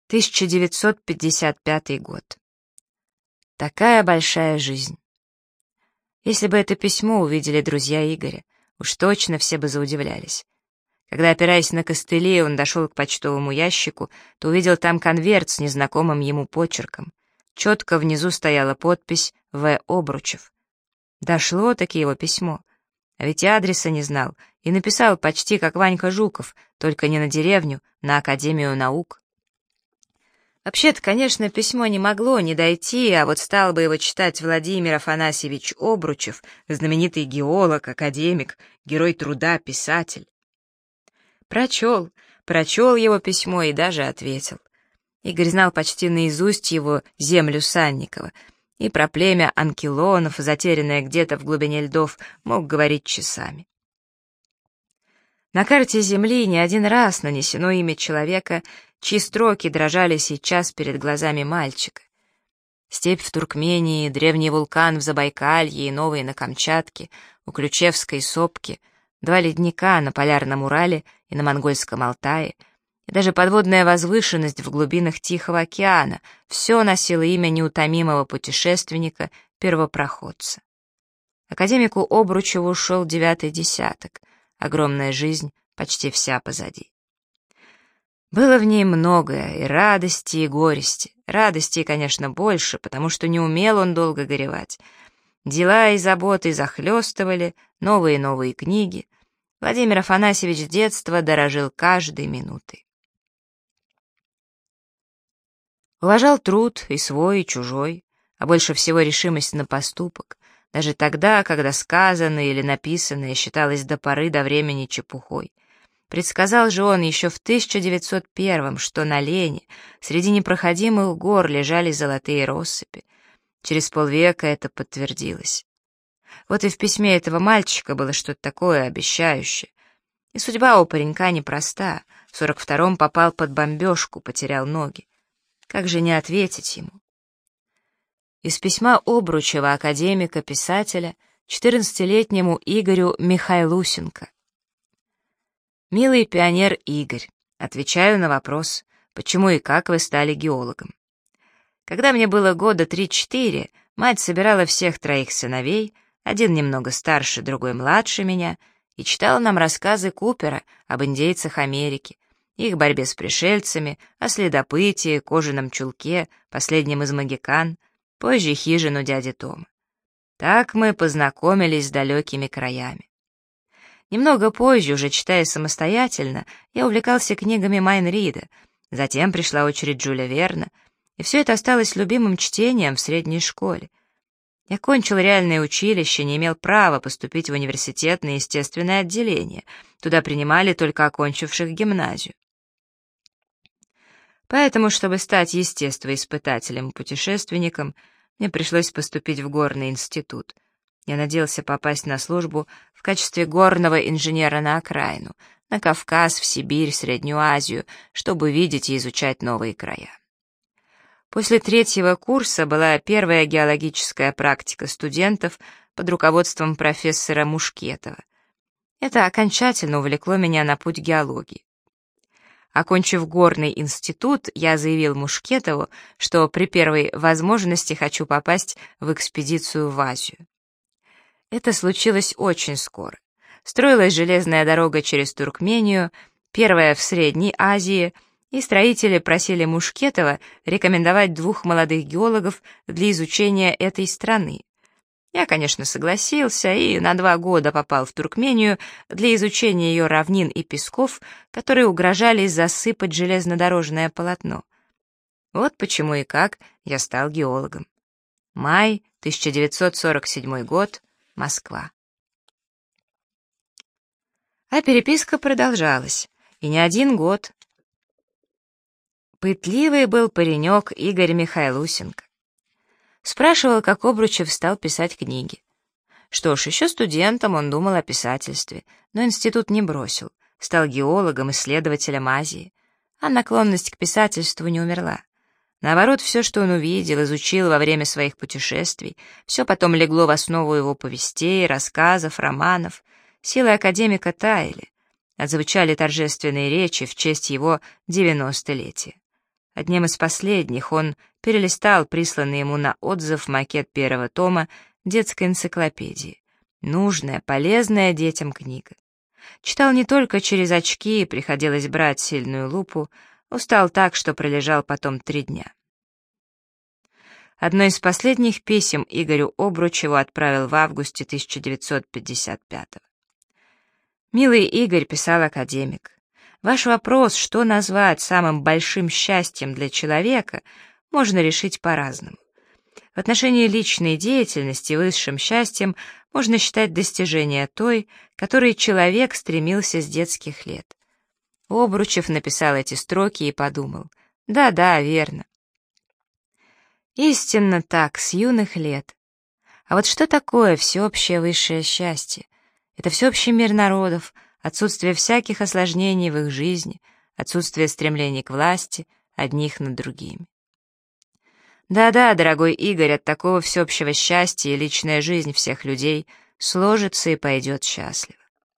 1955 год. Такая большая жизнь. Если бы это письмо увидели друзья Игоря, уж точно все бы заудивлялись. Когда, опираясь на костыли, он дошел к почтовому ящику, то увидел там конверт с незнакомым ему почерком. Четко внизу стояла подпись «В. Обручев». Дошло-таки его письмо. А ведь и адреса не знал, и написал почти как Ванька Жуков, только не на деревню, на Академию наук. Вообще-то, конечно, письмо не могло не дойти, а вот стал бы его читать Владимир Афанасьевич Обручев, знаменитый геолог, академик, герой труда, писатель. Прочел его письмо и даже ответил. Игорь знал почти наизусть его землю Санникова, и про племя анкилонов, затерянное где-то в глубине льдов, мог говорить часами. На карте Земли не один раз нанесено имя человека, чьи строки дрожали сейчас перед глазами мальчика. Степь в Туркмении, древний вулкан в Забайкалье и новый на Камчатке, у Ключевской сопки, два ледника на Полярном Урале и на Монгольском Алтае, и даже подводная возвышенность в глубинах Тихого океана — все носило имя неутомимого путешественника, первопроходца. Академику Обручеву ушел 9-й десяток, огромная жизнь почти вся позади. Было в ней многое, и радости, и горести. Радости, конечно, больше, потому что не умел он долго горевать. Дела и заботы захлестывали, новые и новые книги. Владимир Афанасьевич с детства дорожил каждой минутой. Уважал труд и свой, и чужой, а больше всего решимость на поступок, даже тогда, когда сказанное или написанное считалось до поры до времени чепухой. Предсказал же он еще в 1901-м, что на Лене среди непроходимых гор лежали золотые россыпи. Через полвека это подтвердилось. Вот и в письме этого мальчика было что-то такое обещающее. И судьба у паренька непроста. В 42-м попал под бомбежку, потерял ноги. Как же не ответить ему? Из письма Обручева, академика, писателя, 14-летнему Игорю Михайлусенко. «Милый пионер Игорь, отвечаю на вопрос, почему и как вы стали геологом. Когда мне было года 3-4, мать собирала всех 3 сыновей, один немного старше, другой младше меня, и читала нам рассказы Купера об индейцах Америки, их борьбе с пришельцами, о следопытии, кожаном чулке, последнем из могикан, позже хижину дяди Тома. Так мы познакомились с далекими краями. Немного позже, уже читая самостоятельно, я увлекался книгами Майн Рида, затем пришла очередь Жюля Верна, и все это осталось любимым чтением в средней школе. Я кончил реальное училище, не имел права поступить в университет на естественное отделение, туда принимали только окончивших гимназию. Поэтому, чтобы стать естествоиспытателем и путешественником, мне пришлось поступить в горный институт. Я надеялся попасть на службу в качестве горного инженера на окраину, на Кавказ, в Сибирь, Среднюю Азию, чтобы видеть и изучать новые края. После 3-го курса была первая геологическая практика студентов под руководством профессора Мушкетова. Это окончательно увлекло меня на путь геологии. Окончив горный институт, я заявил Мушкетову, что при первой возможности хочу попасть в экспедицию в Азию. Это случилось очень скоро. Строилась железная дорога через Туркмению, первая в Средней Азии, и строители просили Мушкетова рекомендовать 2 молодых геологов для изучения этой страны. Я, конечно, согласился и на 2 года попал в Туркмению для изучения ее равнин и песков, которые угрожали засыпать железнодорожное полотно. Вот почему и как я стал геологом. Май 1947 год. Москва. А переписка продолжалась, и не 1 год. Пытливый был паренек Игорь Михайлусенко. Спрашивал, как Обручев стал писать книги. Что ж, еще студентом он думал о писательстве, но институт не бросил, стал геологом, исследователем Азии, а наклонность к писательству не умерла. Наоборот, все, что он увидел, изучил во время своих путешествий, все потом легло в основу его повестей, рассказов, романов. Силы академика таяли. Отзвучали торжественные речи в честь его 90-летия. Одним из последних он перелистал присланный ему на отзыв макет первого тома детской энциклопедии. Нужная, полезная детям книга. Читал не только через очки, приходилось брать сильную лупу, устал так, что пролежал потом 3 дня. Одно из последних писем Игорю Обручеву отправил в августе 1955-го. «Милый Игорь», — писал академик, — «ваш вопрос, что назвать самым большим счастьем для человека, можно решить по-разному. В отношении личной деятельности высшим счастьем можно считать достижение той, к которой человек стремился с детских лет». Обручев написал эти строки и подумал: да, верно. Истинно так, с юных лет. А вот что такое всеобщее высшее счастье? Это всеобщий мир народов, отсутствие всяких осложнений в их жизни, отсутствие стремлений к власти одних над другими. Да, дорогой Игорь, от такого всеобщего счастья и личная жизнь всех людей сложится и пойдет счастливо.